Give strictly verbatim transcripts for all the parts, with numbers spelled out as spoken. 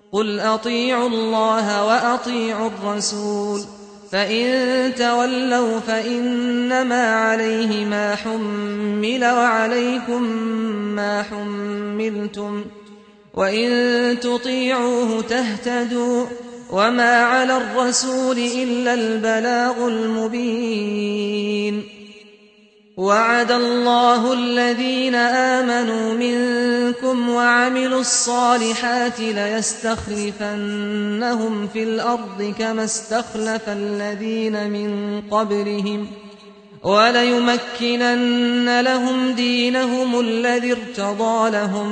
قل أطيعوا الله وأطيعوا الرسول فإن تولوا فإنما عليه ما حمل وعليكم ما حملتم وإن تطيعوه تهتدوا وما على الرسول إلا البلاغ المبين. وعد الله الذين آمنوا منكم وعملوا الصالحات ليستخلفنهم في الأرض كما استخلف الذين من قبلهم وليمكنن لهم دينهم الذي ارتضى لهم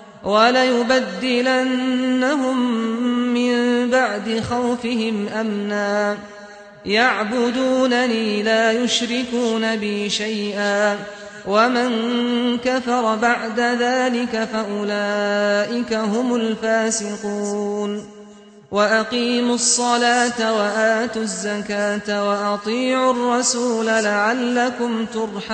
وليبدلنهم من بعد خوفهم أمنا يعبدونني لا يشركون بي شيئا ومن كفر بعد ذلك فأولئك هم الفاسقون. وأقيموا الصلاة وآتوا الزكاة وأطيعوا الرسول لعلكم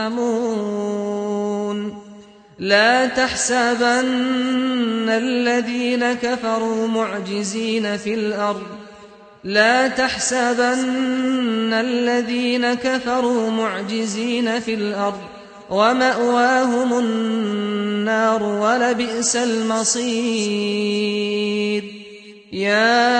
ترحمون. لا تحسبن الذين كفروا معجزين في الأرض لا تحسبن الذين كفروا معجزين في الأرض ومأواهم النار ولبئس المصير. يا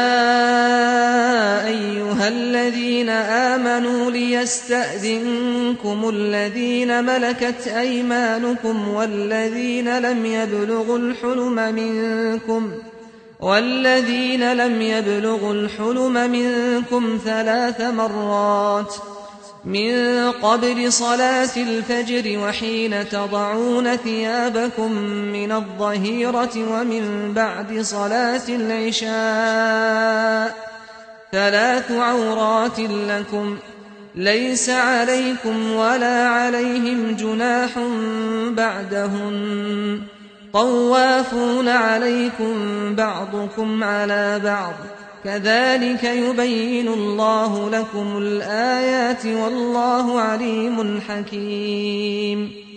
أيها الذين آمنوا ليستأذنكم الذين ملكت أيمانكم والذين لم يبلغوا الحلم منكم والذين لم يبلغوا الحلم منكم ثلاث مرات من قبل صلاة الفجر وحين تضعون ثيابكم من الظهيرة ومن بعد صلاة العشاء ثلاث عورات لكم ليس عليكم ولا عليهم جناح بعدهن طوافون عليكم بعضكم على بعض كذلك يبين الله لكم الآيات والله عليم حكيم.